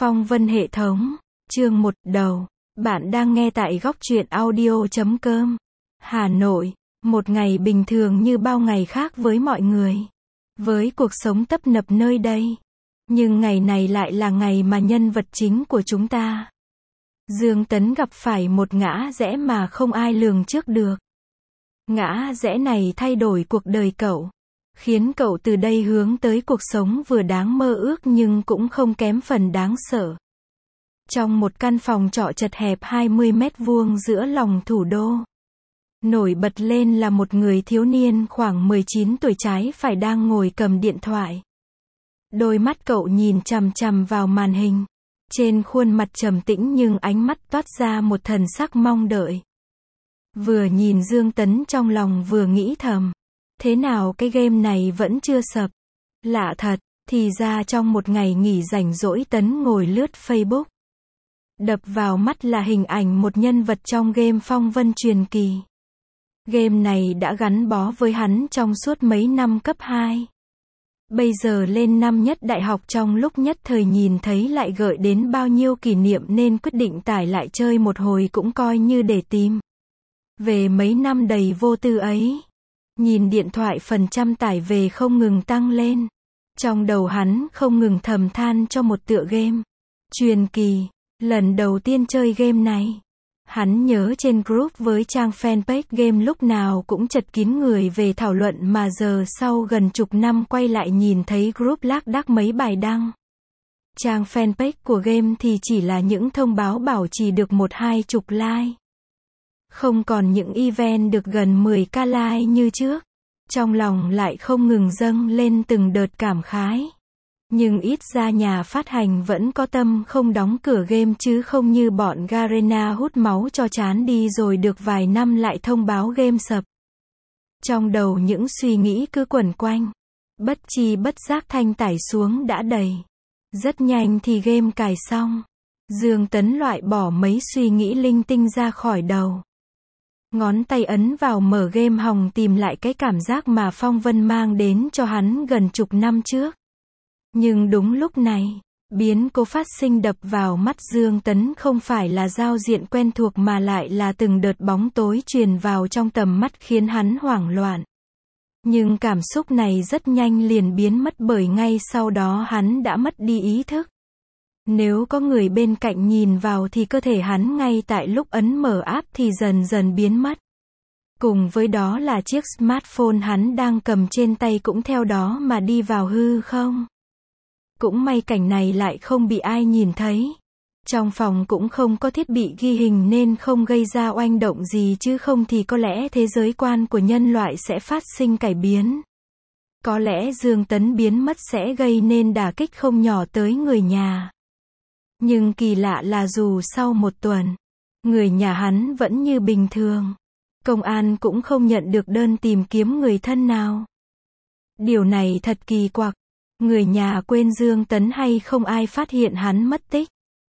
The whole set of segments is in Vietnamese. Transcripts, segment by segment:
Phong vân hệ thống, chương 1 đầu. Bạn đang nghe tại góc truyện audio.com. Hà Nội, một ngày bình thường như bao ngày khác với mọi người. Với cuộc sống tấp nập nơi đây. Nhưng ngày này lại là ngày mà nhân vật chính của chúng ta, Dương Tấn, gặp phải một ngã rẽ mà không ai lường trước được. Ngã rẽ này thay đổi cuộc đời cậu, khiến cậu từ đây hướng tới cuộc sống vừa đáng mơ ước nhưng cũng không kém phần đáng sợ. Trong một căn phòng trọ chật hẹp 20 mét vuông giữa lòng thủ đô, nổi bật lên là một người thiếu niên khoảng 19 tuổi trái phải đang ngồi cầm điện thoại. Đôi mắt cậu nhìn chằm chằm vào màn hình. Trên khuôn mặt trầm tĩnh nhưng ánh mắt toát ra một thần sắc mong đợi. Vừa nhìn Dương Tấn trong lòng vừa nghĩ thầm, thế nào cái game này vẫn chưa sập. Lạ thật, thì ra trong một ngày nghỉ rảnh rỗi Tấn ngồi lướt Facebook. Đập vào mắt là hình ảnh một nhân vật trong game Phong Vân Truyền Kỳ. Game này đã gắn bó với hắn trong suốt mấy năm cấp 2. Bây giờ lên năm nhất đại học, trong lúc nhất thời nhìn thấy lại gợi đến bao nhiêu kỷ niệm nên quyết định tải lại chơi một hồi cũng coi như để tìm về mấy năm đầy vô tư ấy. Nhìn điện thoại phần trăm tải về không ngừng tăng lên. Trong đầu hắn không ngừng thầm than cho một tựa game truyền kỳ. Lần đầu tiên chơi game này, hắn nhớ trên group với trang fanpage game lúc nào cũng chật kín người về thảo luận, mà giờ sau gần chục năm quay lại nhìn thấy group lác đác mấy bài đăng. Trang fanpage của game thì chỉ là những thông báo bảo trì được 1-2 chục like. Không còn những event được gần 10k like như trước. Trong lòng lại không ngừng dâng lên từng đợt cảm khái. Nhưng ít ra nhà phát hành vẫn có tâm không đóng cửa game chứ không như bọn Garena hút máu cho chán đi rồi được vài năm lại thông báo game sập. Trong đầu những suy nghĩ cứ quẩn quanh. Bất chi bất giác thanh tải xuống đã đầy. Rất nhanh thì game cài xong. Dương Tấn loại bỏ mấy suy nghĩ linh tinh ra khỏi đầu. Ngón tay ấn vào mở game hòng tìm lại cái cảm giác mà Phong Vân mang đến cho hắn gần chục năm trước. Nhưng đúng lúc này, biến cố phát sinh đập vào mắt Dương Tấn không phải là giao diện quen thuộc mà lại là từng đợt bóng tối truyền vào trong tầm mắt khiến hắn hoảng loạn. Nhưng cảm xúc này rất nhanh liền biến mất bởi ngay sau đó hắn đã mất đi ý thức. Nếu có người bên cạnh nhìn vào thì cơ thể hắn ngay tại lúc ấn mở app thì dần dần biến mất. Cùng với đó là chiếc smartphone hắn đang cầm trên tay cũng theo đó mà đi vào hư không. Cũng may cảnh này lại không bị ai nhìn thấy. Trong phòng cũng không có thiết bị ghi hình nên không gây ra oanh động gì, chứ không thì có lẽ thế giới quan của nhân loại sẽ phát sinh cải biến. Có lẽ Dương Tấn biến mất sẽ gây nên đả kích không nhỏ tới người nhà. Nhưng kỳ lạ là dù sau một tuần, người nhà hắn vẫn như bình thường. Công an cũng không nhận được đơn tìm kiếm người thân nào. Điều này thật kỳ quặc. Người nhà quên Dương Tấn hay không ai phát hiện hắn mất tích?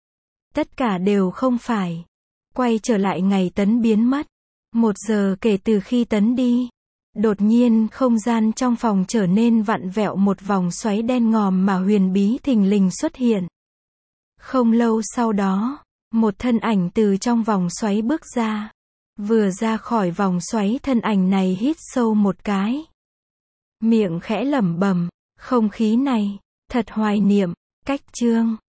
Tất cả đều không phải. Quay trở lại ngày Tấn biến mất. 1 giờ kể từ khi Tấn đi. Đột nhiên không gian trong phòng trở nên vặn vẹo, một vòng xoáy đen ngòm mà huyền bí thình lình xuất hiện. Không lâu sau đó, một thân ảnh từ trong vòng xoáy bước ra. Vừa ra khỏi vòng xoáy, thân ảnh này hít sâu một cái. Miệng khẽ lẩm bẩm, không khí này, thật hoài niệm. Cách chương